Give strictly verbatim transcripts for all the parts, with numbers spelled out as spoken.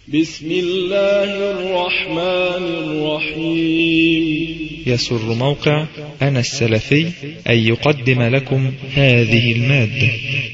بسم الله الرحمن الرحيم. يسر موقع أنا السلفي أن يقدم لكم هذه المادة.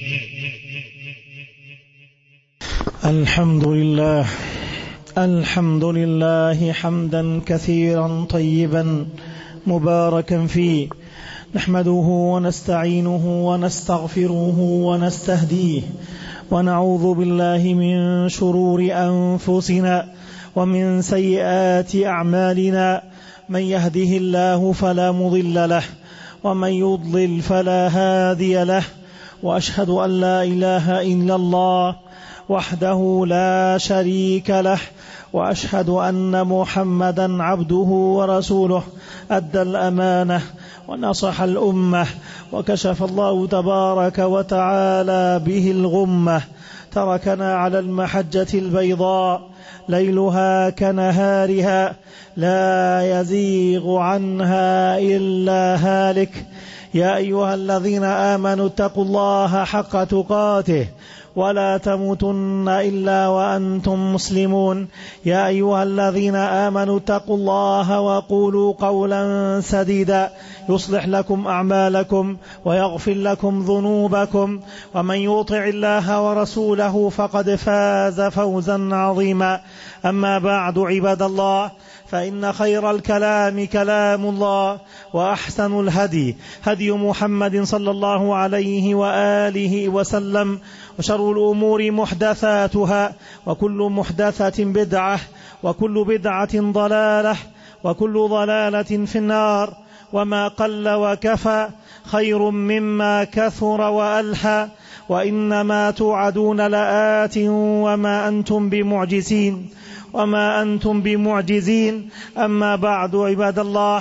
الحمد لله الحمد لله حمدا كثيرا طيبا مباركا فيه، نحمده ونستعينه ونستغفره ونستهديه، ونعوذ بالله من شرور أنفسنا ومن سيئات أعمالنا، من يهده الله فلا مضل له ومن يضلل فلا هادي له، وأشهد أن لا إله إلا الله وحده لا شريك له، وأشهد أن محمدا عبده ورسوله، أدى الأمانة ونصح الأمة، وكشف الله تبارك وتعالى به الغمة، تركنا على المحجة البيضاء ليلها كنهارها لا يزيغ عنها إلا هالك. يا أيها الذين آمنوا اتقوا الله حق تقاته ولا تموتن إلا وأنتم مسلمون. يا أيها الذين آمنوا اتقوا الله وقولوا قولا سديدا يصلح لكم أعمالكم ويغفر لكم ذنوبكم، ومن يطع الله ورسوله فقد فاز فوزا عظيما. أما بعد، عباد الله، فإن خير الكلام كلام الله، وأحسن الهدي هدي محمد صلى الله عليه وآله وسلم، وشر الأمور محدثاتها، وكل محدثة بدعة، وكل بدعة ضلالة، وكل ضلالة في النار. وما قل وكفى خير مما كثر وألحى، وإنما توعدون لآت وما أنتم بمعجزين وما أنتم بمعجزين. أما بعد، عباد الله،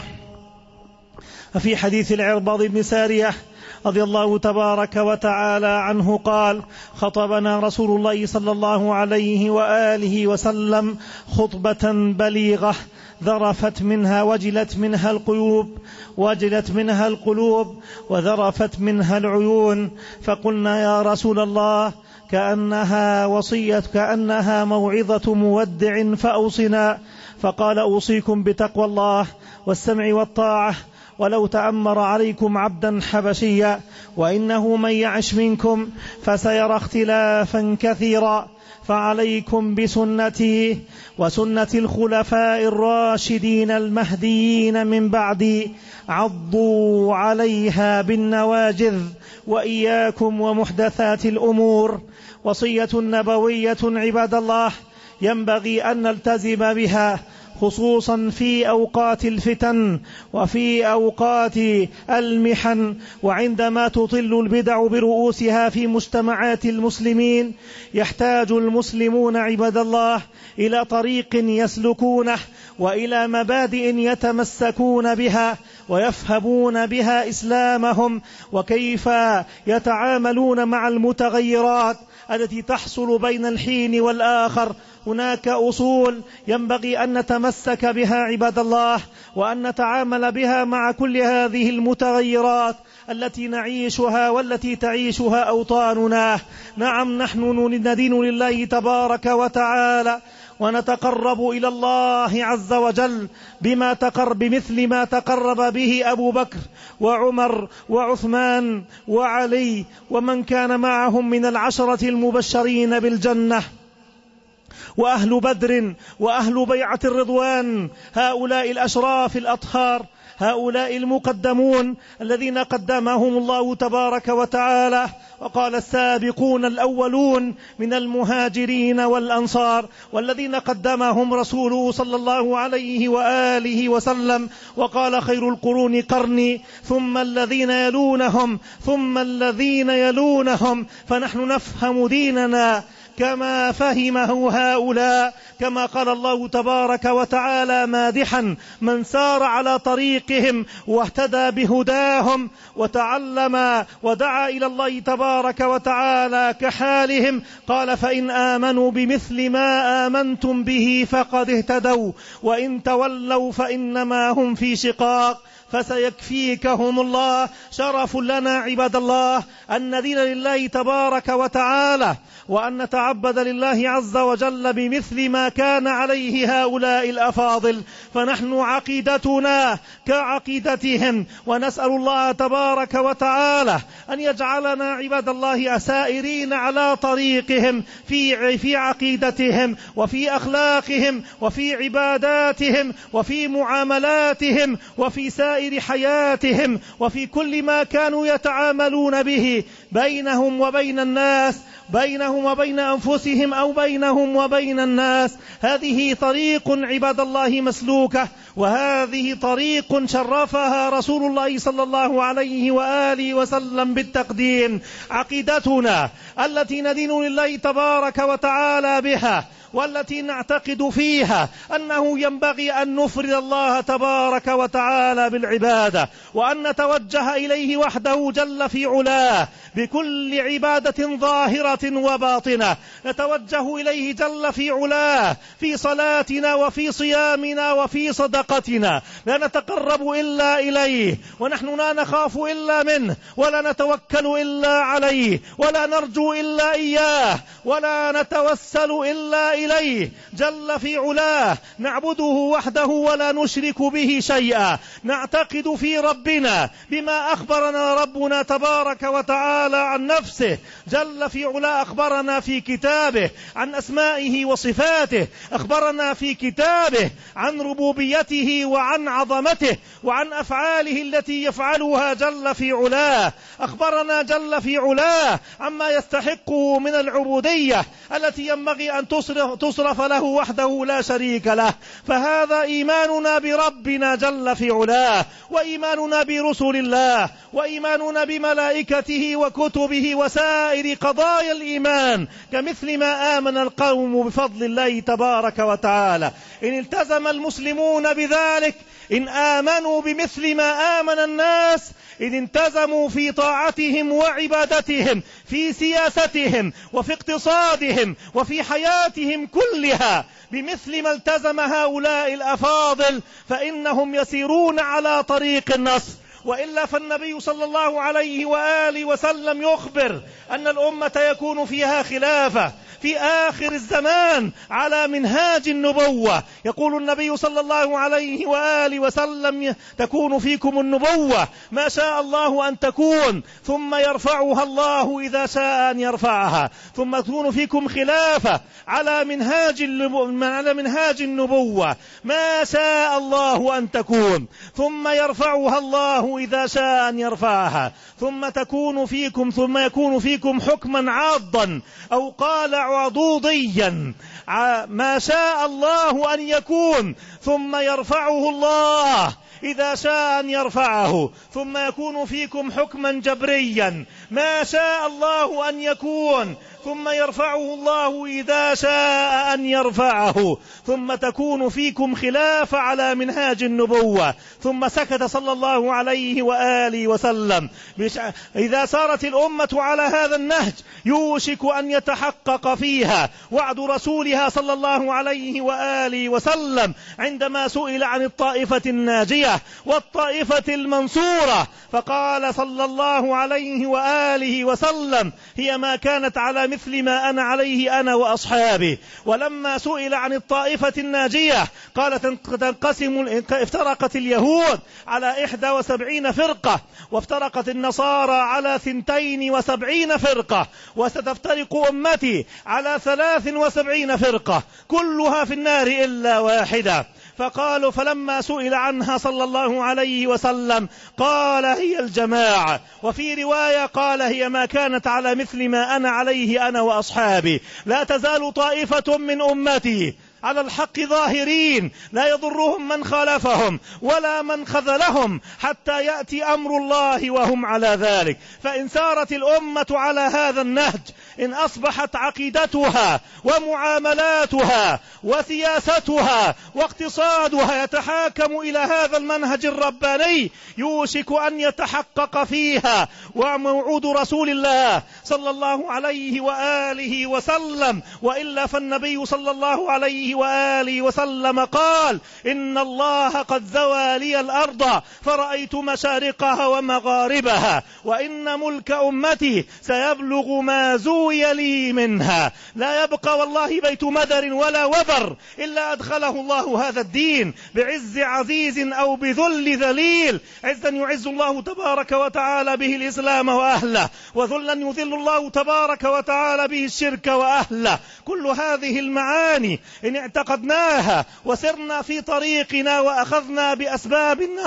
ففي حديث العرباض بن سارية رضي الله تبارك وتعالى عنه قال: خطبنا رسول الله صلى الله عليه وآله وسلم خطبة بليغة ذرفت منها وجلت منها القلوب وجلت منها القلوب وذرفت منها العيون، فقلنا يا رسول الله كأنها وصية كأنها موعظة مودع فأوصنا. فقال: أوصيكم بتقوى الله والسمع والطاعة، ولو تأمر عليكم عبدا حبشيا، وإنه من يعش منكم فسيرى اختلافا كثيرا، فعليكم بسنتي وسنة الخلفاء الراشدين المهديين من بعدي، عضوا عليها بالنواجذ، وإياكم ومحدثات الأمور. وصية نبوية عباد الله ينبغي أن نلتزم بها، خصوصا في أوقات الفتن وفي أوقات المحن، وعندما تطل البدع برؤوسها في مجتمعات المسلمين. يحتاج المسلمون عباد الله إلى طريق يسلكونه، وإلى مبادئ يتمسكون بها ويفهمون بها إسلامهم، وكيف يتعاملون مع المتغيرات التي تحصل بين الحين والآخر. هناك أصول ينبغي أن نتمسك بها عباد الله، وأن نتعامل بها مع كل هذه المتغيرات التي نعيشها والتي تعيشها أوطاننا. نعم، نحن ندين لله تبارك وتعالى ونتقرب إلى الله عز وجل بما تقرب بمثل ما تقرب به أبو بكر وعمر وعثمان وعلي ومن كان معهم من العشرة المبشرين بالجنة، وأهل بدر وأهل بيعة الرضوان، هؤلاء الأشراف الأطهار، هؤلاء المقدمون الذين قدمهم الله تبارك وتعالى. وقال: السابقون الأولون من المهاجرين والأنصار، والذين قدمهم رسوله صلى الله عليه وآله وسلم. وقال: خير القرون قرني ثم الذين يلونهم ثم الذين يلونهم. فنحن نفهم ديننا كما فهمه هؤلاء، كما قال الله تبارك وتعالى مادحا من سار على طريقهم واهتدى بهداهم وتعلم ودعا إلى الله تبارك وتعالى كحالهم. قال: فإن آمنوا بمثل ما آمنتم به فقد اهتدوا، وإن تولوا فإنما هم في شقاق. فسيكفيكهم الله. شرف لنا عباد الله أن ندين لله تبارك وتعالى، وأن نتعبد لله عز وجل بمثل ما كان عليه هؤلاء الأفاضل، فنحن عقيدتنا كعقيدتهم، ونسأل الله تبارك وتعالى أن يجعلنا عباد الله سائرين على طريقهم في في عقيدتهم وفي أخلاقهم وفي عباداتهم وفي معاملاتهم وفي سائر حياتهم وفي كل ما كانوا يتعاملون به بينهم وبين الناس، بينهم وبين أنفسهم أو بينهم وبين الناس. هذه طريق عباد الله مسلوكة، وهذه طريق شرفها رسول الله صلى الله عليه وآله وسلم بالتقديم. عقيدتنا التي ندين لله تبارك وتعالى بها، والتي نعتقد فيها أنه ينبغي أن نفرد الله تبارك وتعالى بالعبادة، وأن نتوجه إليه وحده جل في علاه بكل عبادة ظاهرة وباطنة. نتوجه إليه جل في علاه في صلاتنا وفي صيامنا وفي صدقتنا، لا نتقرب إلا إليه، ونحن لا نخاف إلا منه، ولا نتوكل إلا عليه، ولا نرجو إلا إياه، ولا نتوسل إلا إليه جل في علاه. نعبده وحده ولا نشرك به شيئا. نعتقد في ربنا بما أخبرنا ربنا تبارك وتعالى عن نفسه جل في علاه. أخبرنا في كتابه عن أسمائه وصفاته، أخبرنا في كتابه عن ربوبيته وعن عظمته وعن أفعاله التي يفعلها جل في علاه. أخبرنا جل في علاه عما يستحقه من العبودية التي ينبغي أن تصرف, تصرف له وحده لا شريك له. فهذا إيماننا بربنا جل في علاه، وإيماننا برسل الله، وإيماننا بملائكته وكتبه وسائر قضايا الإيمان، كمثل ما آمن القوم بفضل الله تبارك وتعالى. إن التزم المسلمون بذلك، إن آمنوا بمثل ما آمن الناس، إن التزموا في طاعتهم وعبادتهم، في سياستهم وفي اقتصادهم وفي حياتهم كلها بمثل ما التزم هؤلاء الأفاضل، فإنهم يسيرون على طريق النصر. وإلا فالنبي صلى الله عليه وآله وسلم يخبر أن الأمة يكون فيها خلافة في آخر الزمان على منهاج النبوة. يقول النبي صلى الله عليه وآله وسلم: تكون فيكم النبوة ما شاء الله أن تكون، ثم يرفعها الله إذا شاء أن يرفعها، ثم تكون فيكم خلافة على منهاج على منهاج النبوة ما شاء الله أن تكون، ثم يرفعها الله إذا شاء أن يرفعها، ثم تكون فيكم ثم يكون فيكم حكما عاضا، أو قال عضوضيا، ما شاء الله أن يكون، ثم يرفعه الله إذا شاء أن يرفعه، ثم يكون فيكم حكما جبريا، ما شاء الله أن يكون، ثم يرفعه الله إذا شاء أن يرفعه، ثم تكون فيكم خلافة على منهاج النبوة. ثم سكت صلى الله عليه وآله وسلم. إذا سارت الأمة على هذا النهج يوشك أن يتحقق فيها وعد رسولها صلى الله عليه وآله وسلم عندما سئل عن الطائفة الناجية والطائفة المنصورة، فقال صلى الله عليه وآله وسلم: هي ما كانت على مثل ما أنا عليه أنا وأصحابي. ولما سئل عن الطائفة الناجية قال: تنقسم افترقت اليهود على إحدى وسبعين فرقة، وافترقت النصارى على ثنتين وسبعين فرقة، وستفترق أمتي على ثلاث وسبعين فرقة، كلها في النار إلا واحدة. فقالوا فلما سئل عنها صلى الله عليه وسلم قال: هي الجماعة. وفي رواية قال: هي ما كانت على مثل ما أنا عليه أنا وأصحابي. لا تزال طائفة من أمتي على الحق ظاهرين، لا يضرهم من خالفهم ولا من خذلهم حتى يأتي أمر الله وهم على ذلك. فإن سارت الأمة على هذا النهج، إن أصبحت عقيدتها ومعاملاتها وسياستها واقتصادها يتحاكم إلى هذا المنهج الرباني، يوشك أن يتحقق فيها وموعود رسول الله صلى الله عليه وآله وسلم. وإلا فالنبي صلى الله عليه عليه وآله وسلم قال: إن الله قد زوى لي الأرض فرأيت مشارقها ومغاربها، وإن ملك أمتي سيبلغ ما زوي لي منها. لا يبقى والله بيت مدر ولا وبر إلا أدخله الله هذا الدين بعز عزيز أو بذل ذليل. عزا يعز الله تبارك وتعالى به الإسلام وأهله، وذلا يذل الله تبارك وتعالى به الشرك وأهله. كل هذه المعاني إن اعتقدناها وسرنا في طريقنا وأخذنا بأسبابنا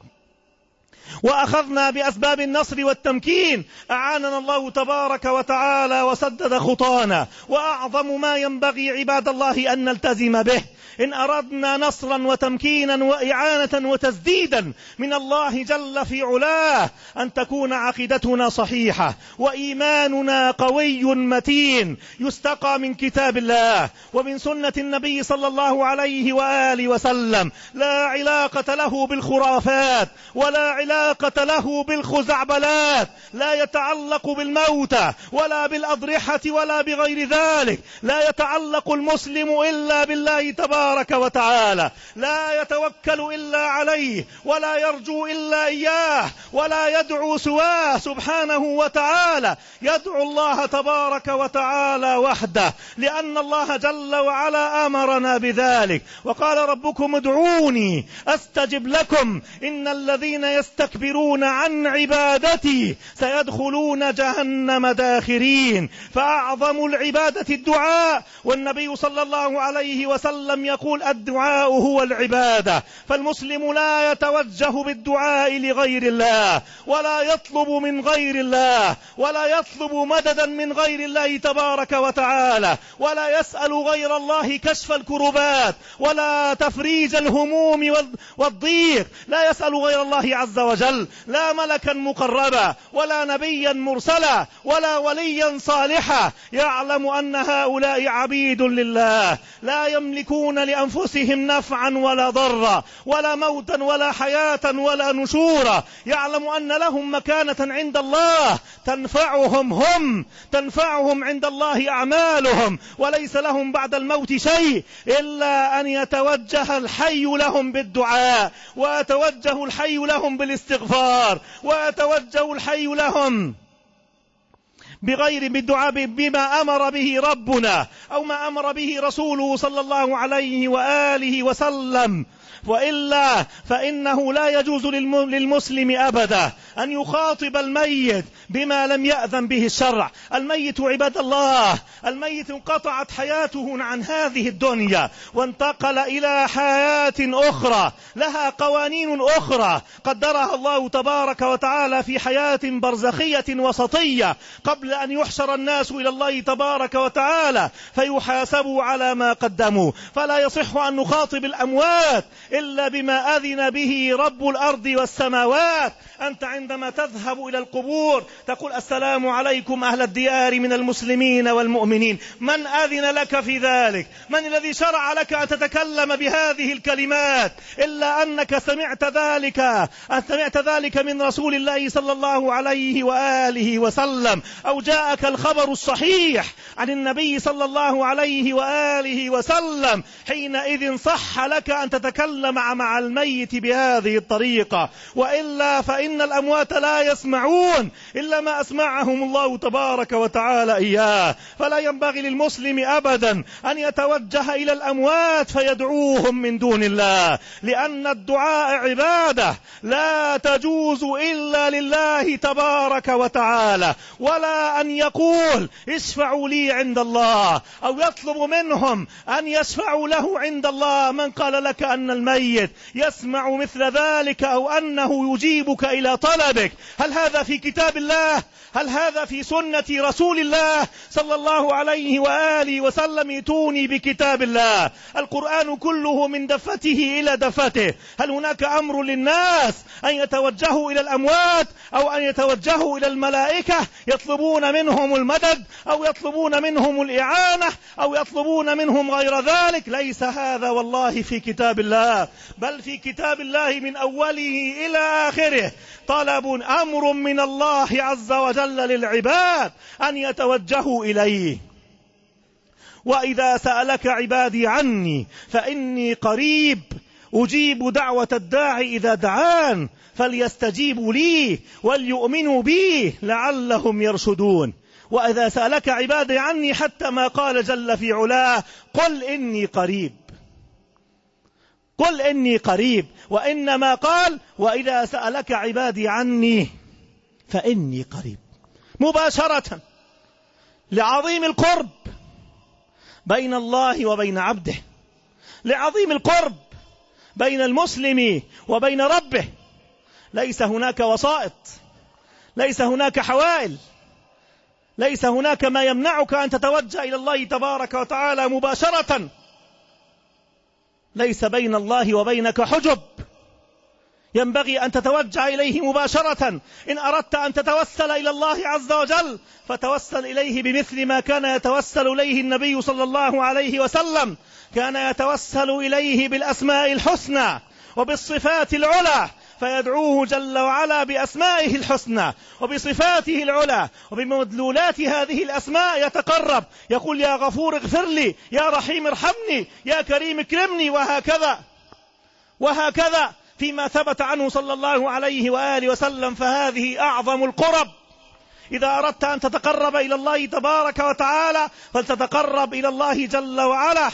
وأخذنا بأسباب النصر والتمكين، أعاننا الله تبارك وتعالى وسدد خطانا. وأعظم ما ينبغي عباد الله أن نلتزم به إن أردنا نصرا وتمكينا وإعانة وتسديدا من الله جل في علاه أن تكون عقيدتنا صحيحة وإيماننا قوي متين يستقى من كتاب الله ومن سنة النبي صلى الله عليه وآله وسلم، لا علاقة له بالخرافات ولا علاقة له بالخزعبلات، لا يتعلق بالموتى ولا بالأضرحة ولا بغير ذلك. لا يتعلق المسلم إلا بالله تبارك وتعالى، لا يتوكل إلا عليه ولا يرجو إلا إياه ولا يدعو سواه سبحانه وتعالى. يدعو الله تبارك وتعالى وحده، لأن الله جل وعلا أمرنا بذلك، وقال: ربكم ادعوني أستجب لكم إن الذين يستكبرون عن عبادتي سيدخلون جهنم داخرين. فأعظم العبادة الدعاء، والنبي صلى الله عليه وسلم يقول: الدعاء هو العبادة. فالمسلم لا يتوجه بالدعاء لغير الله ولا يطلب من غير الله ولا يطلب مددا من غير الله تبارك وتعالى ولا يسأل غير الله كشف الكربات ولا تفريج الهموم والضيق. لا يسأل غير الله عز وجل، لا ملكا مقربا ولا نبيا مرسلا ولا وليا صالحا. يعلم أن هؤلاء عبيد لله لا يملكون لأنفسهم نفعا ولا ضرا ولا موتا ولا حياة ولا نشورا. يعلم أن لهم مكانة عند الله تنفعهم هم تنفعهم عند الله أعمالهم، وليس لهم بعد الموت شيء إلا أن يتوجه الحي لهم بالدعاء، ويتوجه الحي لهم بالاستغفار، ويتوجه الحي لهم بغير بالدعاء بما أمر به ربنا أو ما أمر به رسوله صلى الله عليه وآله وسلم. وإلا فإنه لا يجوز للمسلم أبدا أن يخاطب الميت بما لم يأذن به الشرع. الميت عباد الله، الميت انقطعت حياته عن هذه الدنيا وانتقل إلى حياة أخرى لها قوانين أخرى قدرها الله تبارك وتعالى في حياة برزخية وسطية قبل أن يحشر الناس إلى الله تبارك وتعالى فيحاسبوا على ما قدموا. فلا يصح أن نخاطب الأموات إلا بما أذن به رب الأرض والسماوات. أنت عندما تذهب إلى القبور تقول: السلام عليكم أهل الديار من المسلمين والمؤمنين. من أذن لك في ذلك؟ من الذي شرع لك أن تتكلم بهذه الكلمات إلا أنك سمعت ذلك أن سمعت ذلك من رسول الله صلى الله عليه وآله وسلم، أو جاءك الخبر الصحيح عن النبي صلى الله عليه وآله وسلم. حينئذ صح لك أن تتكلم مع الميت بهذه الطريقة، وإلا فإن الأموات لا يسمعون إلا ما أسمعهم الله تبارك وتعالى إياه. فلا ينبغي للمسلم أبدا أن يتوجه إلى الأموات فيدعوهم من دون الله، لأن الدعاء عبادة لا تجوز إلا لله تبارك وتعالى. ولا أن يقول: اشفعوا لي عند الله، أو يطلب منهم أن يشفعوا له عند الله. من قال لك أن الميت يسمع مثل ذلك أو أنه يجيبك إلى طلبك؟ هل هذا في كتاب الله؟ هل هذا في سنة رسول الله صلى الله عليه وآله وسلم؟ يتوني بكتاب الله. القرآن كله من دفته إلى دفته. هل هناك أمر للناس أن يتوجهوا إلى الأموات أو أن يتوجهوا إلى الملائكة يطلبون منهم المدد أو يطلبون منهم الإعانة أو يطلبون منهم غير ذلك؟ ليس هذا والله في كتاب الله، بل في كتاب الله من أوله إلى آخره طلب أمر من الله عز وجل للعباد أن يتوجهوا إليه. وإذا سألك عبادي عني فإني قريب أجيب دعوة الداعي إذا دعان فليستجيبوا لي وليؤمنوا بي لعلهم يرشدون. وإذا سألك عبادي عني حتى ما قال جل في علاه قل إني قريب، قل إني قريب، وإنما قال وإذا سألك عبادي عني فإني قريب، مباشرة لعظيم القرب بين الله وبين عبده، لعظيم القرب بين المسلم وبين ربه. ليس هناك وسائط، ليس هناك حوائل، ليس هناك ما يمنعك أن تتوجه إلى الله تبارك وتعالى مباشرة. ليس بين الله وبينك حجب، ينبغي أن تتوجه إليه مباشرة. إن أردت أن تتوسل إلى الله عز وجل فتوسل إليه بمثل ما كان يتوسل إليه النبي صلى الله عليه وسلم، كان يتوسل إليه بالأسماء الحسنى وبالصفات العلى، فيدعوه جل وعلا بأسمائه الحسنى وبصفاته العلى وبمدلولات هذه الأسماء يتقرب، يقول يا غفور اغفر لي، يا رحيم ارحمني، يا كريم اكرمني، وهكذا وهكذا فيما ثبت عنه صلى الله عليه وآله وسلم. فهذه أعظم القرب. إذا أردت أن تتقرب إلى الله تبارك وتعالى فلتتقرب إلى الله جل وعلا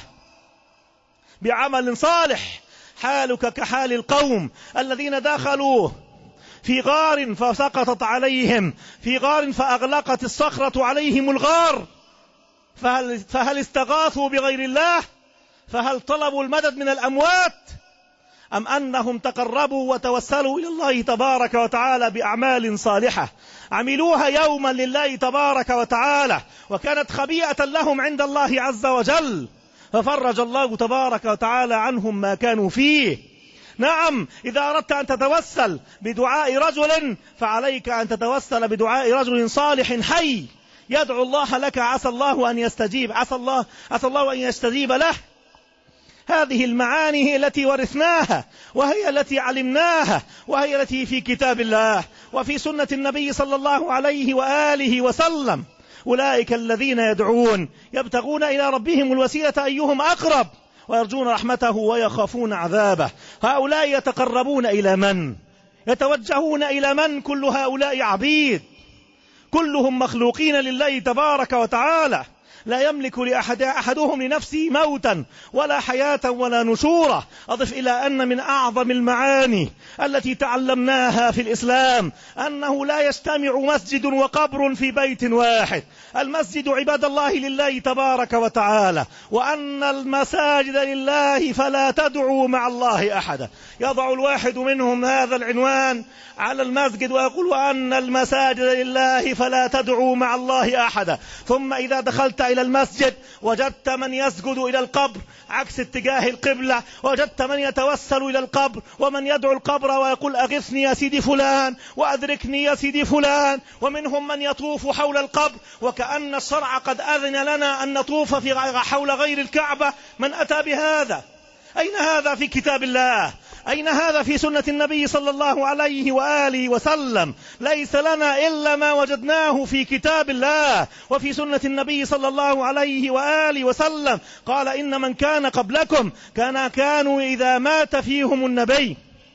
بعمل صالح، حالك كحال القوم الذين دخلوا في غار فسقطت عليهم، في غار فأغلقت الصخرة عليهم الغار، فهل, فهل استغاثوا بغير الله؟ فهل طلبوا المدد من الأموات؟ أم أنهم تقربوا وتوسلوا إلى الله تبارك وتعالى بأعمال صالحة عملوها يوما لله تبارك وتعالى وكانت خبيئة لهم عند الله عز وجل، ففرج الله تبارك وتعالى عنهم ما كانوا فيه. نعم، إذا أردت أن تتوسل بدعاء رجل فعليك أن تتوسل بدعاء رجل صالح حي يدعو الله لك، عسى الله أن يستجيب، عسى الله, عسى الله أن يستجيب له. هذه المعاني هي التي ورثناها، وهي التي علمناها، وهي التي في كتاب الله وفي سنة النبي صلى الله عليه وآله وسلم. أولئك الذين يدعون يبتغون إلى ربهم الوسيلة أيهم أقرب ويرجون رحمته ويخافون عذابه. هؤلاء يتقربون إلى من؟ يتوجهون إلى من؟ كل هؤلاء عبيد، كلهم مخلوقين لله تبارك وتعالى، لا يملك لأحد أحدهم لنفسه موتا ولا حياة ولا نشورا. أضف إلى أن من أعظم المعاني التي تعلمناها في الإسلام أنه لا يجتمع مسجد وقبر في بيت واحد. المسجد عباد الله لله تبارك وتعالى، وأن المساجد لله فلا تدعوا مع الله أحدا. يضع الواحد منهم هذا العنوان على المسجد ويقول وأن المساجد لله فلا تدعوا مع الله أحدا، ثم إذا دخلت إلى المسجد وجدت من يسجد إلى القبر عكس اتجاه القبلة، وجدت من يتوسل إلى القبر ومن يدعو القبر ويقول أغثني يا سيدي فلان وأدركني يا سيدي فلان، ومنهم من يطوف حول القبر وكأن الشرع قد أذن لنا أن نطوف في حول غير الكعبة. من أتى بهذا؟ أين هذا في كتاب الله؟ أين هذا في سنة النبي صلى الله عليه وآله وسلم؟ ليس لنا إلا ما وجدناه في كتاب الله وفي سنة النبي صلى الله عليه وآله وسلم. قال إن من كان قبلكم كان كانوا إذا مات فيهم النبي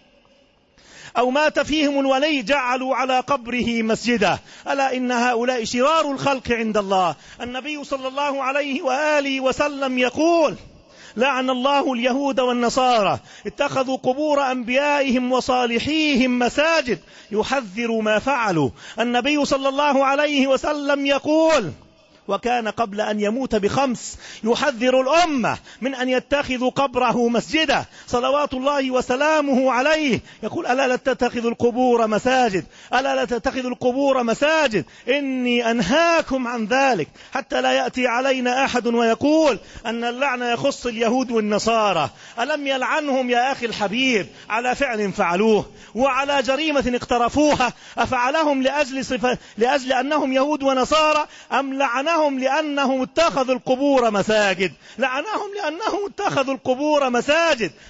أو مات فيهم الولي جعلوا على قبره مسجدا. ألا إن هؤلاء شرار الخلق عند الله. النبي صلى الله عليه وآله وسلم يقول لعن الله اليهود والنصارى اتخذوا قبور أنبيائهم وصالحيهم مساجد، يحذر ما فعلوا. النبي صلى الله عليه وسلم يقول وكان قبل أن يموت بخمس يحذر الأمة من أن يتخذوا قبره مسجدا صلوات الله وسلامه عليه. يقول ألا لا تتخذوا القبور مساجد، ألا لا تتخذوا القبور مساجد، إني أنهاكم عن ذلك حتى لا يأتي علينا أحد ويقول أن اللعنة يخص اليهود والنصارى. ألم يلعنهم يا أخي الحبيب على فعل فعلوه وعلى جريمة اقترفوها؟ أفعلهم لأجل, صفة لأجل أنهم يهود ونصارى أم لعنهم لأنهم اتخذوا القبور مساجد؟ لعنهم لأنهم اتخذوا القبور مساجد.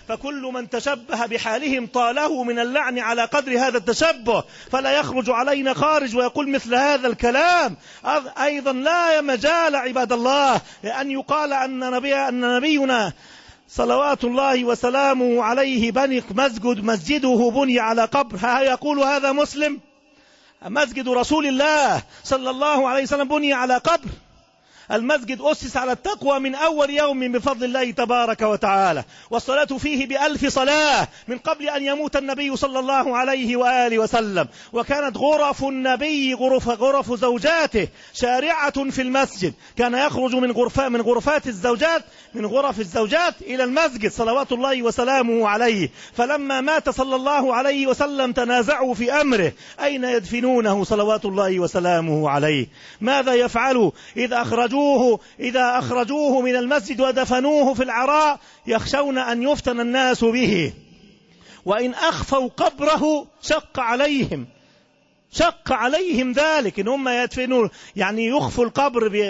فكل من تشبه بحالهم طاله من اللعن على قدر هذا التشبه، فلا يخرج علينا خارج ويقول مثل هذا الكلام. أيضا لا مجال عباد الله أن يقال أن, نبي أن نبينا صلوات الله وسلامه عليه بني مسجد مسجده بني على قبر. ها يقول هذا مسلم؟ مسجد رسول الله صلى الله عليه وسلم بني على قبر. المسجد أسس على التقوى من أول يوم بفضل الله تبارك وتعالى، والصلاة فيه بألف صلاة من قبل أن يموت النبي صلى الله عليه وآله وسلم. وكانت غرف النبي غرف, غرف زوجاته شارعة في المسجد، كان يخرج من غرفات من غرفات الزوجات من غرف الزوجات إلى المسجد صلوات الله وسلامه عليه. فلما مات صلى الله عليه وسلم تنازعوا في أمره أين يدفنونه صلوات الله وسلامه عليه. ماذا يفعلوا إذا أخرجوا إذا أخرجوه من المسجد ودفنوه في العراء؟ يخشون أن يفتن الناس به، وإن أخفوا قبره شق عليهم شق عليهم ذلك إن هم يدفنوا، يعني يخفوا القبر بي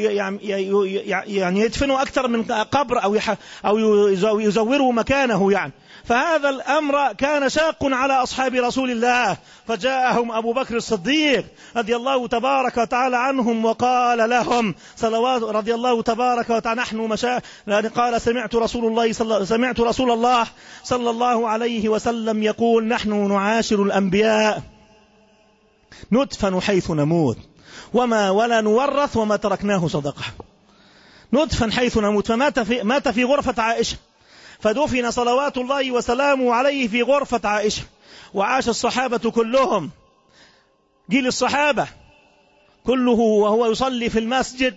يعني يدفنوا أكثر من قبر أو أو يزوروا مكانه يعني. فهذا الأمر كان شاق على أصحاب رسول الله، فجاءهم أبو بكر الصديق رضي الله تبارك وتعالى عنهم وقال لهم صلوات رضي الله تبارك وتعالى نحن مشا قال سمعت رسول الله صلى سمعت رسول الله صلى الله عليه وسلم يقول نحن نعاشر الأنبياء ندفن حيث نموت وما ولا نورث وما تركناه صدقة. ندفن حيث نموت. فمات في مات في غرفة عائشة، فدفن صلوات الله وسلامه عليه في غرفة عائشة. وعاش الصحابة كلهم، جيل الصحابة كله وهو يصلي في المسجد،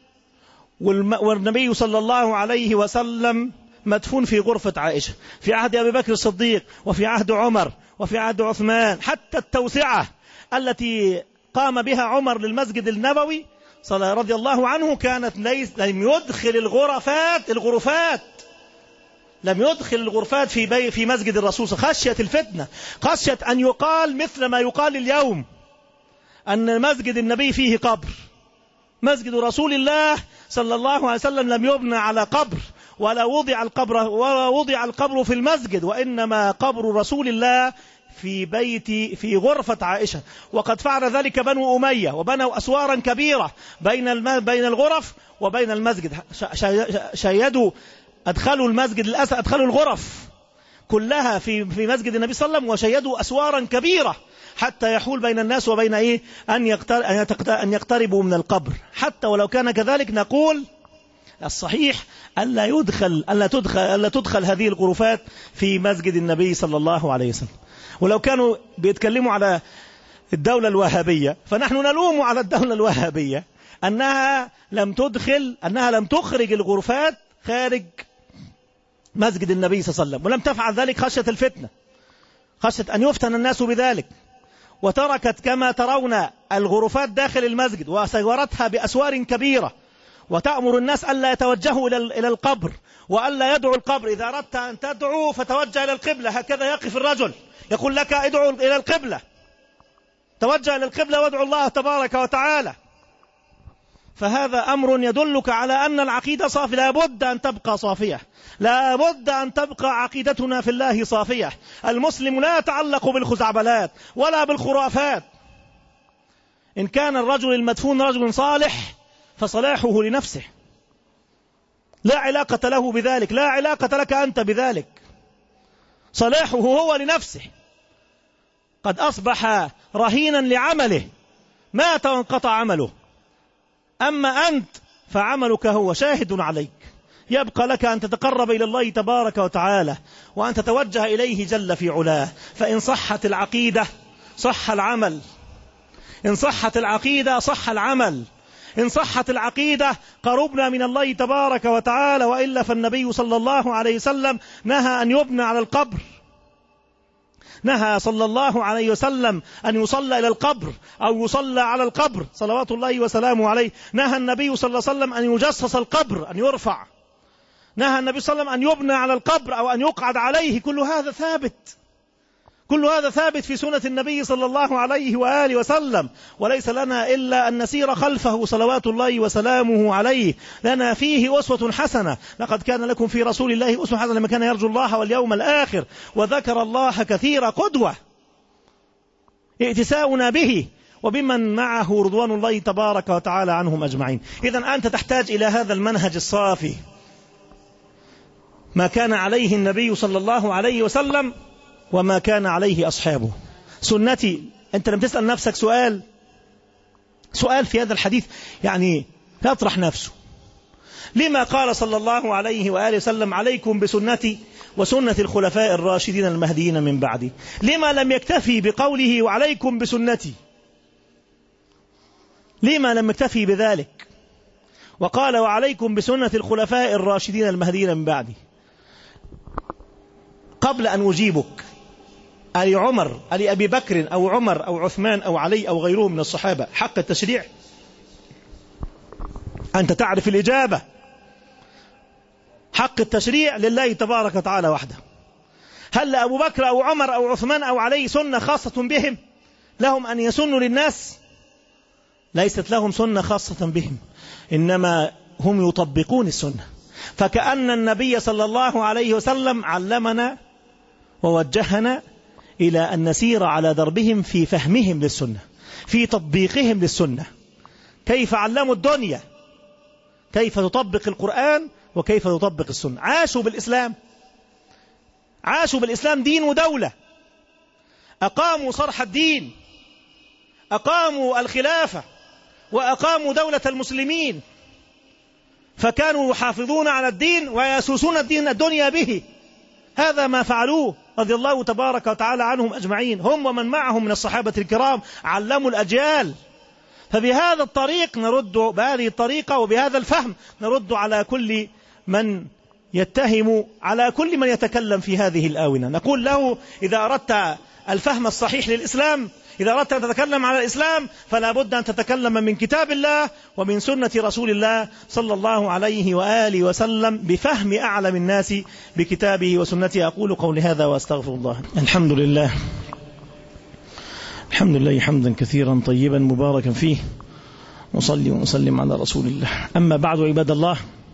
والنبي صلى الله عليه وسلم مدفون في غرفة عائشة في عهد أبي بكر الصديق وفي عهد عمر وفي عهد عثمان. حتى التوسعة التي قام بها عمر للمسجد النبوي رضي الله عنه كانت ليس لم يدخل الغرفات الغرفات لم يدخل الغرفات في بي في مسجد الرسول خشية الفتنة، خشية أن يقال مثل ما يقال اليوم أن مسجد النبي فيه قبر. مسجد رسول الله صلى الله عليه وسلم لم يبنى على قبر، ولا وضع القبر ولا وضع القبر في المسجد، وإنما قبر رسول الله في بيت في غرفة عائشة. وقد فعل ذلك بنو أمية، وبنوا أسوارا كبيرة بين بين الغرف وبين المسجد. شيدوا أدخلوا المسجد للأسف أدخلوا الغرف كلها في في مسجد النبي صلى الله عليه وسلم، وشيدوا أسوارا كبيرة حتى يحول بين الناس وبين إيه أن أن يقتربوا من القبر. حتى ولو كان كذلك نقول الصحيح ألا يدخل ألا تدخل ألا تدخل هذه الغرفات في مسجد النبي صلى الله عليه وسلم. ولو كانوا بيتكلموا على الدولة الوهابية فنحن نلوم على الدولة الوهابية أنها لم تدخل أنها لم تخرج الغرفات خارج مسجد النبي صلى الله عليه وسلم، ولم تفعل ذلك خشية الفتنة، خشية أن يفتن الناس بذلك، وتركت كما ترون الغرفات داخل المسجد وسيرتها بأسوار كبيرة، وتأمر الناس ألا يتوجهوا إلى القبر وألا يدعوا القبر. إذا أردت أن تدعو فتوجه إلى القبلة، هكذا يقف الرجل يقول لك ادعو إلى القبلة، توجه إلى القبلة وادعو الله تبارك وتعالى. فهذا أمر يدلك على أن العقيدة صافية، لا بد أن تبقى صافية، لا بد أن تبقى عقيدتنا في الله صافية. المسلم لا يتعلق بالخزعبلات ولا بالخرافات. إن كان الرجل المدفون رجل صالح فصلاحه لنفسه، لا علاقة له بذلك، لا علاقة لك أنت بذلك، صلاحه هو لنفسه. قد أصبح رهينا لعمله، مات وانقطع عمله. أما أنت فعملك هو شاهد عليك، يبقى لك أن تتقرب إلى الله تبارك وتعالى وأن تتوجه إليه جل في علاه. فإن صحت العقيدة صح العمل، إن صحت العقيدة صح العمل، إن صحت العقيدة قربنا من الله تبارك وتعالى. وإلا فالنبي صلى الله عليه وسلم نهى أن يبنى على القبر، نهى صلى الله عليه وسلم أن يصلى إلى القبر أو يصلى على القبر صلوات الله وسلامه عليه. نهى النبي صلى الله عليه وسلم أن يجسس القبر، أن يرفع. نهى النبي صلى الله عليه وسلم أن يبنى على القبر أو أن يقعد عليه. كل هذا ثابت، كل هذا ثابت في سنة النبي صلى الله عليه وآله وسلم، وليس لنا إلا أن نسير خلفه صلوات الله وسلامه عليه. لنا فيه أسوة حسنة، لقد كان لكم في رسول الله أسوة حسنة لمن كان يرجو الله واليوم الآخر وذكر الله كثيرا، قدوة ائتساؤنا به وبمن معه رضوان الله تبارك وتعالى عنهم أجمعين. إذن أنت تحتاج إلى هذا المنهج الصافي، ما كان عليه النبي صلى الله عليه وسلم وما كان عليه أصحابه. سنتي، أنت لم تسأل نفسك سؤال سؤال في هذا الحديث يعني يطرح نفسه، لما قال صلى الله عليه وآله وسلم عليكم بسنتي وسنة الخلفاء الراشدين المهديين من بعدي؟ لما لم يكتفي بقوله وعليكم بسنتي؟ لما لم يكتفي بذلك وقال وعليكم بسنة الخلفاء الراشدين المهديين من بعدي؟ قبل أن أجيبك، ألي عمر ألي أبي بكر أو عمر أو عثمان أو علي أو غيره من الصحابة حق التشريع؟ أنت تعرف الإجابة. حق التشريع لله تبارك وتعالى وحده. هل أبو بكر أو عمر أو عثمان أو علي سنة خاصة بهم لهم أن يسنوا للناس؟ ليست لهم سنة خاصة بهم، إنما هم يطبقون السنة. فكأن النبي صلى الله عليه وسلم علمنا ووجهنا إلى أن نسير على دربهم في فهمهم للسنة، في تطبيقهم للسنة، كيف علموا الدنيا، كيف تطبق القرآن وكيف تطبق السنة. عاشوا بالإسلام، عاشوا بالإسلام دين ودولة، أقاموا صرح الدين، أقاموا الخلافة وأقاموا دولة المسلمين، فكانوا يحافظون على الدين ويسوسون الدين الدنيا به. هذا ما فعلوه رضي الله تبارك وتعالى عنهم أجمعين، هم ومن معهم من الصحابة الكرام، علموا الأجيال. فبهذا الطريق نرد، بهذه الطريقة وبهذا الفهم نرد على كل من يتهم، على كل من يتكلم في هذه الآونة. نقول له إذا أردت الفهم الصحيح للإسلام، إذا أردت أن تتكلم على الإسلام فلا بد أن تتكلم من كتاب الله ومن سنة رسول الله صلى الله عليه وآله وسلم بفهم أعلم الناس بكتابه وسنته. أقول قولي هذا وأستغفر الله. الحمد لله، الحمد لله حمدا كثيرا طيبا مباركا فيه، وصلي وسلم على رسول الله. أما بعد عباد الله،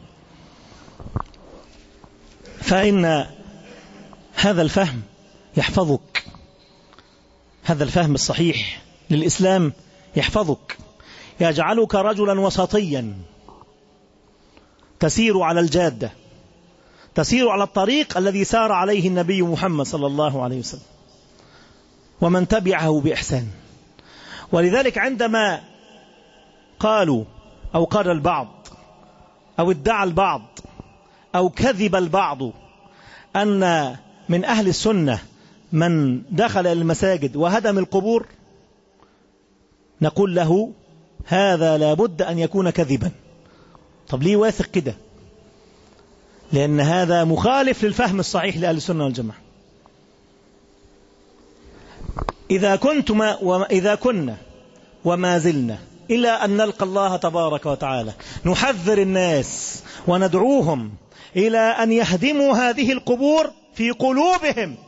فإن هذا الفهم يحفظك، هذا الفهم الصحيح للإسلام يحفظك، يجعلك رجلا وسطيا تسير على الجادة، تسير على الطريق الذي سار عليه النبي محمد صلى الله عليه وسلم ومن تبعه بإحسان. ولذلك عندما قالوا أو قال البعض أو ادعى البعض أو كذب البعض أن من أهل السنة من دخل المساجد وهدم القبور، نقول له هذا لابد أن يكون كذبا. طب ليه واثق كده؟ لأن هذا مخالف للفهم الصحيح لأهل السنة والجماعة. إذا كنتما وإذا كنا وما زلنا إلى أن نلقى الله تبارك وتعالى نحذر الناس وندعوهم إلى أن يهدموا هذه القبور في قلوبهم،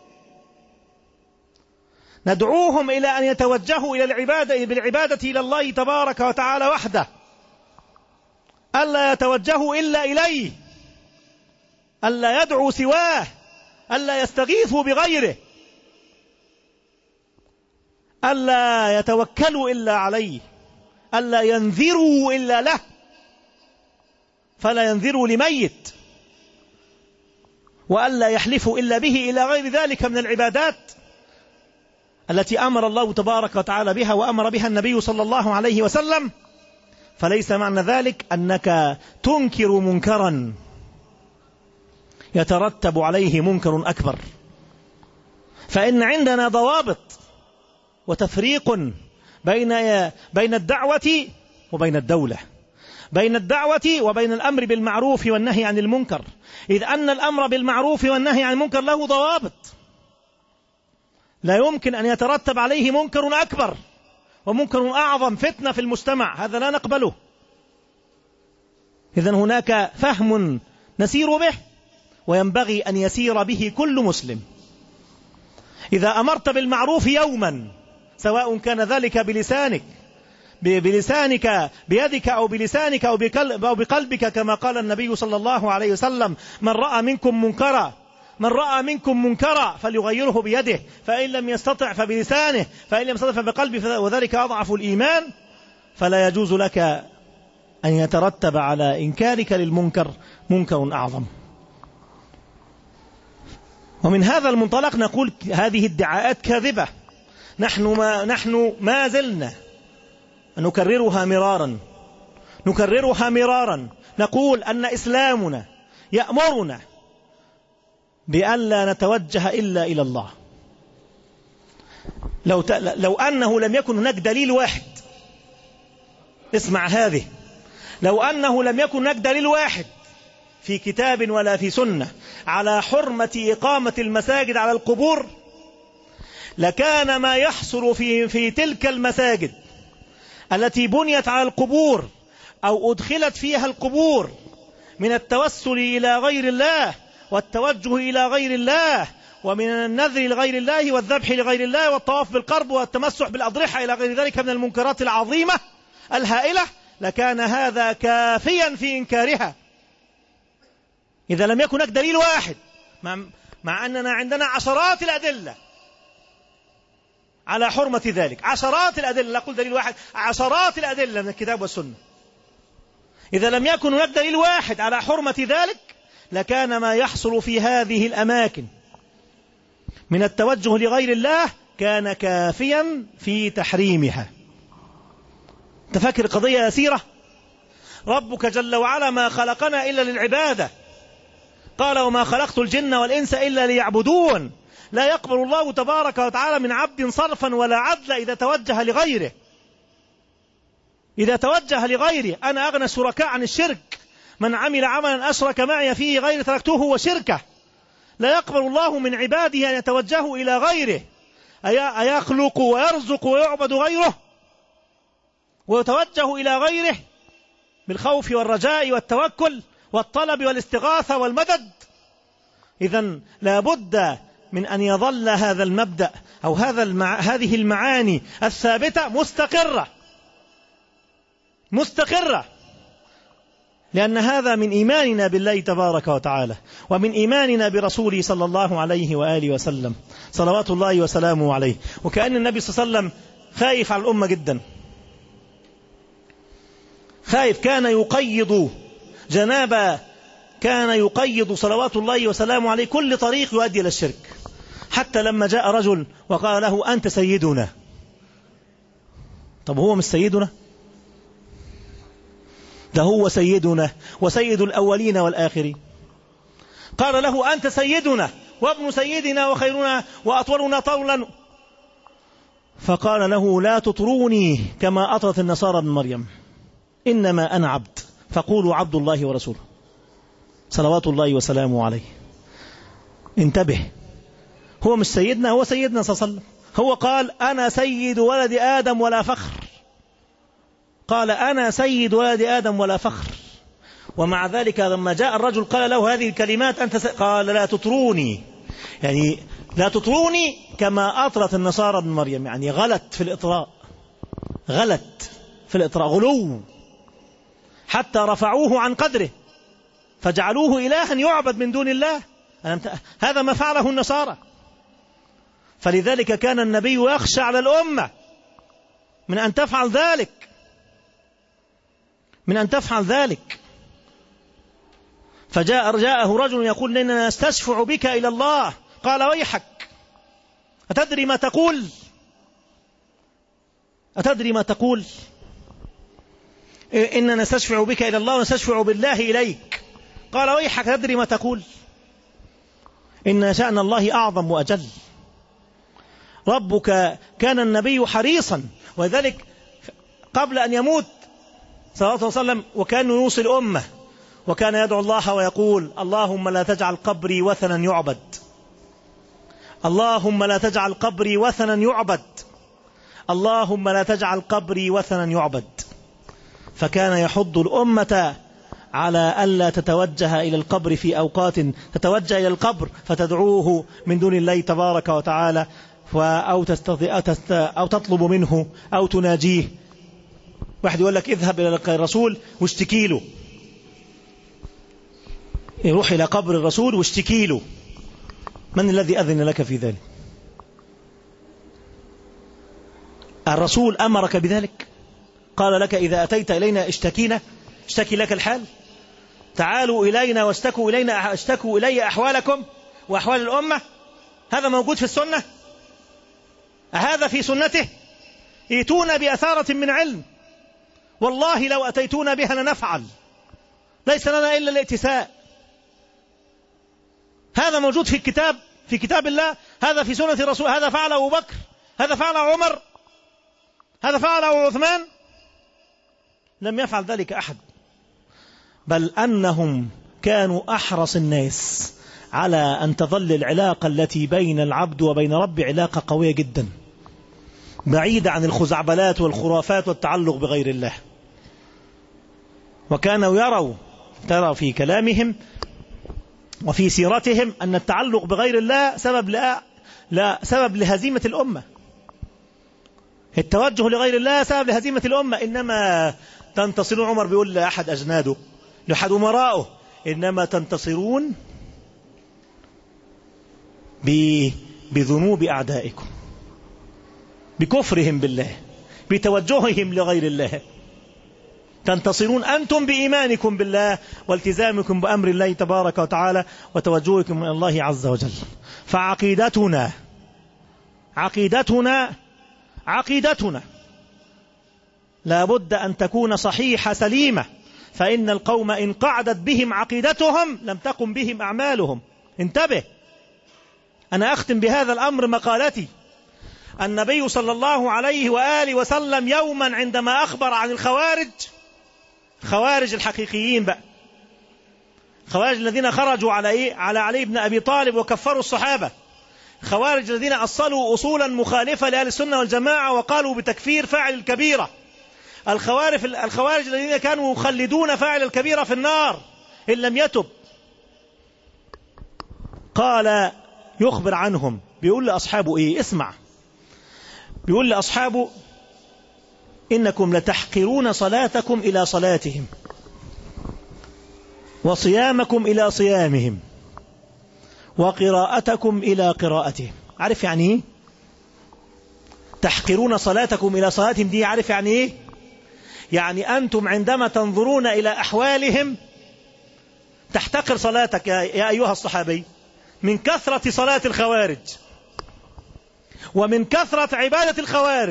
ندعوهم إلى أن يتوجهوا إلى العبادة بالعبادة إلى الله تبارك وتعالى وحده، ألا يتوجهوا إلا إليه، ألا يدعوا سواه، ألا يستغيثوا بغيره، ألا يتوكلوا إلا عليه، ألا ينذروا إلا له، فلا ينذروا لميت، وألا يحلفوا إلا به، إلى غير ذلك من العبادات التي أمر الله تبارك وتعالى بها وأمر بها النبي صلى الله عليه وسلم. فليس معنى ذلك أنك تنكر منكرا يترتب عليه منكر أكبر، فإن عندنا ضوابط وتفريق بين بين الدعوة وبين الدولة، بين الدعوة وبين الأمر بالمعروف والنهي عن المنكر، إذ أن الأمر بالمعروف والنهي عن المنكر له ضوابط، لا يمكن أن يترتب عليه منكر أكبر ومنكر أعظم، فتنة في المجتمع، هذا لا نقبله. إذن هناك فهم نسير به وينبغي أن يسير به كل مسلم. إذا أمرت بالمعروف يوما، سواء كان ذلك بلسانك بلسانك بيدك أو بلسانك أو بقلبك، كما قال النبي صلى الله عليه وسلم: من رأى منكم منكرا من رأى منكم منكرا فليغيره بيده، فإن لم يستطع فبلسانه، فإن لم يستطع فبقلبه، وذلك أضعف الإيمان. فلا يجوز لك أن يترتب على إنكارك للمنكر منكر أعظم. ومن هذا المنطلق نقول هذه ادعاءات كاذبة، نحن ما, نحن ما زلنا نكررها مرارا نكررها مرارا نقول أن إسلامنا يأمرنا بألا نتوجه إلا إلى الله. لو, ت... لو أنه لم يكن هناك دليل واحد، اسمع هذه، لو أنه لم يكن هناك دليل واحد في كتاب ولا في سنة على حرمة إقامة المساجد على القبور، لكان ما يحصل في, في تلك المساجد التي بنيت على القبور أو أدخلت فيها القبور من التوسل إلى غير الله والتوجه إلى غير الله ومن النذر لغير الله والذبح لغير الله والطواف بالقرب والتمسح بالأضرحة إلى غير ذلك من المنكرات العظيمة الهائلة، لكان هذا كافيا في إنكارها إذا لم يكن هناك دليل واحد، مع, مع أننا عندنا عشرات الأدلة على حرمة ذلك، عشرات الأدلة، لا أقول دليل واحد، عشرات الأدلة من الكتاب والسنة. إذا لم يكن هناك دليل واحد على حرمة ذلك لكان ما يحصل في هذه الأماكن من التوجه لغير الله كان كافيا في تحريمها. تفكر قضية يسيرة، ربك جل وعلا ما خلقنا إلا للعبادة، قال: وما خلقت الجن والإنس إلا ليعبدون. لا يقبل الله تبارك وتعالى من عبد صرفا ولا عدلا إذا توجه لغيره إذا توجه لغيره أنا أغنى الشركاء عن الشرك، من عمل عملا أشرك معي فيه غير تركته وشركه. لا يقبل الله من عباده أن يتوجهوا إلى غيره، أيخلق ويرزق ويعبد غيره ويتوجه إلى غيره بالخوف والرجاء والتوكل والطلب والاستغاثة والمدد. إذن لا بد من أن يظل هذا المبدأ أو هذا المع... هذه المعاني الثابتة مستقرة مستقرة لأن هذا من إيماننا بالله تبارك وتعالى ومن إيماننا برسوله صلى الله عليه وآله وسلم صلوات الله وسلامه عليه. وكأن النبي صلى الله عليه وسلم خايف على الأمة جدا، خايف، كان يقيض جناب كان يقيض صلوات الله وسلامه عليه كل طريق يؤدي إلى الشرك، حتى لما جاء رجل وقال له: أنت سيدنا. طب هو مش سيدنا؟ ده هو سيدنا وسيد الأولين والآخرين. قال له: أنت سيدنا وابن سيدنا وخيرنا وأطولنا طولا. فقال له: لا تطروني كما أطرت النصارى ابن مريم، إنما أنا عبد، فقولوا عبد الله ورسوله صلوات الله وسلامه عليه. انتبه، هو مش سيدنا، هو سيدنا صلى الله عليه وسلم. هو قال: أنا سيد ولد آدم ولا فخر، قال: أنا سيد ولد آدم ولا فخر. ومع ذلك لما جاء الرجل قال له هذه الكلمات أنت قال: لا تطروني، يعني لا تطروني كما أطرت النصارى ابن مريم، يعني غلط في الإطراء، غلط في الإطراء، غلو، حتى رفعوه عن قدره فجعلوه إلها يعبد من دون الله. هذا ما فعله النصارى. فلذلك كان النبي يخشى على الأمة من أن تفعل ذلك من أن تفعل ذلك فجاء جاءه رجل يقول: إننا نستشفع بك إلى الله. قال: ويحك، أتدري ما تقول؟ أتدري ما تقول؟ إننا نستشفع بك إلى الله ونستشفع بالله إليك. قال: ويحك، تدري ما تقول؟ إن شأن الله أعظم وأجل. ربك كان النبي حريصا، وذلك قبل أن يموت صلى الله عليه وسلم وكان يوصي الأمة وكان يدعو الله ويقول: اللهم لا تجعل قبري وثنا يعبد، اللهم لا تجعل قبري وثنا يعبد، اللهم لا تجعل قبري وثنا يعبد. فكان يحض الأمة على ألا تتوجه إلى القبر في أوقات تتوجه إلى القبر فتدعوه من دون الله تبارك وتعالى، أو, أو تطلب منه أو تناجيه. واحد يقول لك اذهب إلى الرسول واشتكي له، يروح إلى قبر الرسول واشتكي له. من الذي أذن لك في ذلك؟ الرسول أمرك بذلك؟ قال لك إذا أتيت إلينا اشتكينا، اشتكي لك الحال، تعالوا إلينا واشتكوا إلينا، اشتكوا إلي أحوالكم وأحوال الأمة. هذا موجود في السنة؟ هذا في سنته؟ ائتونا بأثارة من علم، والله لو أتيتونا بها لنفعل، ليس لنا إلا الائتساء. هذا موجود في الكتاب، في كتاب الله، هذا في سنة الرسول. هذا فعل أبو بكر، هذا فعل عمر، هذا فعل عثمان. لم يفعل ذلك أحد، بل أنهم كانوا أحرص الناس على أن تظل العلاقة التي بين العبد وبين رب علاقة قوية جدا، بعيدة عن الخزعبلات والخرافات والتعلق بغير الله. وكانوا يروا ترى في كلامهم وفي سيرتهم أن التعلق بغير الله سبب لا, لا سبب لهزيمة الأمة. التوجه لغير الله سبب لهزيمة الأمة. إنما تنتصرون، عمر بيقول لأحد أجناده، لأحد أمرائه، إنما تنتصرون بذنوب أعدائكم، بكفرهم بالله، بتوجههم لغير الله. تنتصرون أنتم بإيمانكم بالله والتزامكم بأمر الله تبارك وتعالى وتوجهكم من الله عز وجل. فعقيدتنا عقيدتنا عقيدتنا لابد أن تكون صحيحة سليمة، فإن القوم إن قعدت بهم عقيدتهم لم تقم بهم أعمالهم. انتبه، أنا أختم بهذا الأمر مقالتي. النبي صلى الله عليه وآله وسلم يوما عندما أخبر عن الخوارج، خوارج الحقيقيين بقى، خوارج الذين خرجوا على إيه؟ على علي بن أبي طالب وكفروا الصحابة، خوارج الذين أصلوا أصولا مخالفة لأهل السنة والجماعة وقالوا بتكفير فاعل الكبيرة، الخوارج الخوارج الذين كانوا يخلدون فاعل الكبيرة في النار إن لم يتب. قال يخبر عنهم، بيقول لأصحابه إيه؟ اسمع، بيقول لأصحابه إنكم لتحقرون صلاتكم إلى صلاتهم وصيامكم إلى صيامهم وقراءتكم إلى قراءتهم. عارف يعني إيه؟ تحقرون صلاتكم إلى صلاتهم دي عارف يعني إيه؟ يعني أنتم عندما تنظرون إلى أحوالهم تحتقر صلاتك يا أيها الصحابي من كثرة صلاة الخوارج ومن كثرة عبادة الخوارج.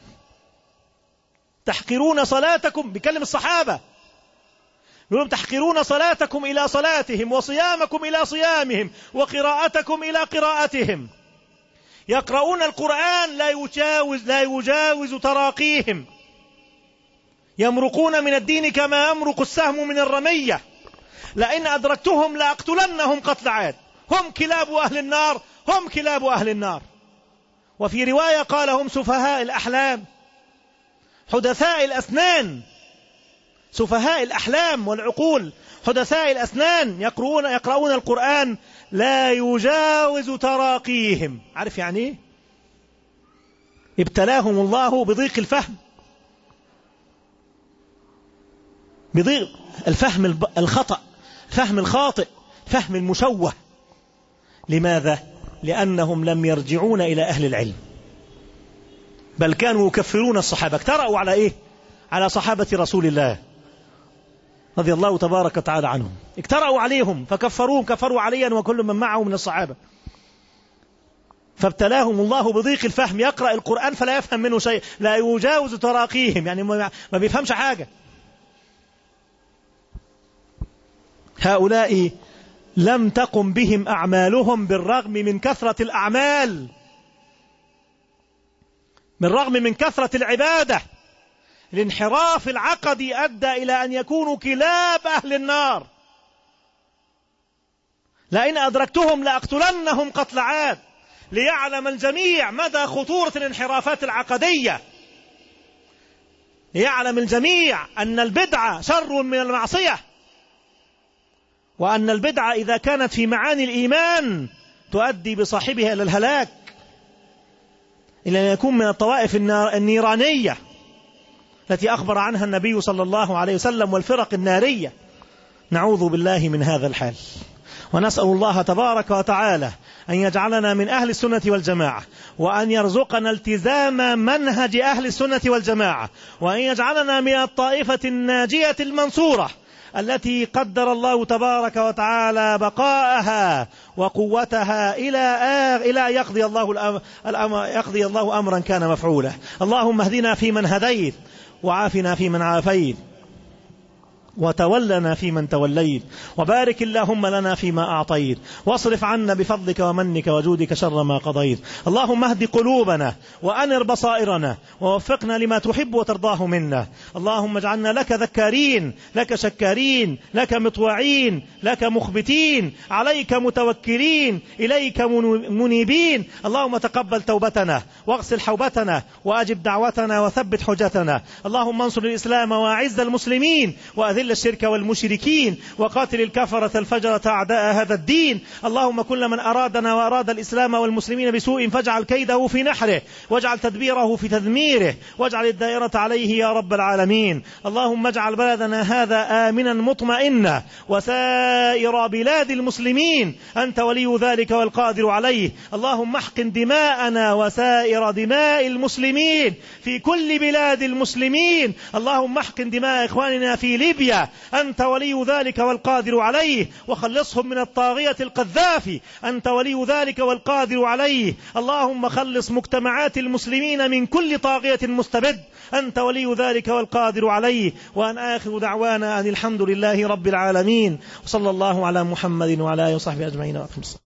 تحقرون صلاتكم، بكلم الصحابة، يقولون تحقرون صلاتكم إلى صلاتهم وصيامكم إلى صيامهم وقراءتكم إلى قراءتهم. يقرؤون القرآن لا يجاوز, لا يجاوز تراقيهم، يمرقون من الدين كما يمرق السهم من الرمية. لئن أدركتهم لأقتلنهم قتل عاد، هم كلاب أهل النار، هم كلاب أهل النار. وفي رواية قال هم سفهاء الأحلام حدثاء الأسنان، سفهاء الأحلام والعقول، حدثاء الأسنان، يقرؤون, يقرؤون القرآن لا يجاوز تراقيهم. عارف يعني إيه؟ ابتلاهم الله بضيق الفهم، بضيق الفهم الخطأ، الفهم الخاطئ، الفهم المشوه. لماذا؟ لأنهم لم يرجعون إلى أهل العلم، بل كانوا يكفرون الصحابة. اقترأوا على إيه؟ على صحابة رسول الله رضي الله تبارك وتعالى عنهم، اقترأوا عليهم فكفروهم، كفروا عليا وكل من معه من الصحابة. فابتلاهم الله بضيق الفهم، يقرأ القرآن فلا يفهم منه شيء، لا يجاوز تراقيهم، يعني ما بيفهمش حاجة. هؤلاء لم تقم بهم أعمالهم بالرغم من كثرة الأعمال، بالرغم من كثرة العبادة. الانحراف العقدي أدى إلى أن يكونوا كلاب أهل النار. لئن أدركتهم لأقتلنهم قتل عاد، ليعلم الجميع مدى خطورة الانحرافات العقدية، ليعلم الجميع أن البدعة شر من المعصية، وأن البدعة إذا كانت في معاني الإيمان تؤدي بصاحبها إلى الهلاك، إلى أن يكون من الطوائف النيرانية التي أخبر عنها النبي صلى الله عليه وسلم والفرق النارية. نعوذ بالله من هذا الحال، ونسأل الله تبارك وتعالى أن يجعلنا من أهل السنة والجماعة، وأن يرزقنا التزام منهج أهل السنة والجماعة، وأن يجعلنا من الطائفة الناجية المنصورة التي قدر الله تبارك وتعالى بقاءها وقوتها إلى آخر إلى يقضي الله الأمر يقضي الله أمرا كان مفعولا. اللهم اهدنا فيمن هديت، وعافنا فيمن عافيت، وتولنا فيمن توليت، وبارك اللهم لنا فيما أعطيت، واصرف عنا بفضلك ومنك وجودك شر ما قضيت. اللهم اهد قلوبنا وأنر بصائرنا ووفقنا لما تحب وترضاه منا. اللهم اجعلنا لك ذكارين، لك شكارين، لك مطوعين، لك مخبتين، عليك متوكلين، إليك منيبين. اللهم تقبل توبتنا واغسل حوبتنا وأجب دعوتنا وثبت حجتنا. اللهم انصر الإسلام وأعز المسلمين، وأذل الشرك والمشركين، وقاتل الكفرة الفجرة أعداء هذا الدين. اللهم كل من أرادنا وأراد الإسلام والمسلمين بسوء فاجعل كيده في نحره، واجعل تدبيره في تدميره، واجعل الدائرة عليه يا رب العالمين. اللهم اجعل بلدنا هذا آمنا مطمئنا، وسائر بلاد المسلمين، أنت ولي ذلك والقادر عليه. اللهم احقن دماءنا وسائر دماء المسلمين في كل بلاد المسلمين. اللهم احقن دماء إخواننا في ليبيا، أنت ولي ذلك والقادر عليه، وخلصهم من الطاغية القذافي، أنت ولي ذلك والقادر عليه. اللهم خلص مجتمعات المسلمين من كل طاغية مستبد، أنت ولي ذلك والقادر عليه. وأن آخر دعوانا أن الحمد لله رب العالمين، وصلى الله على محمد وعلى آله وصحبه أجمعين.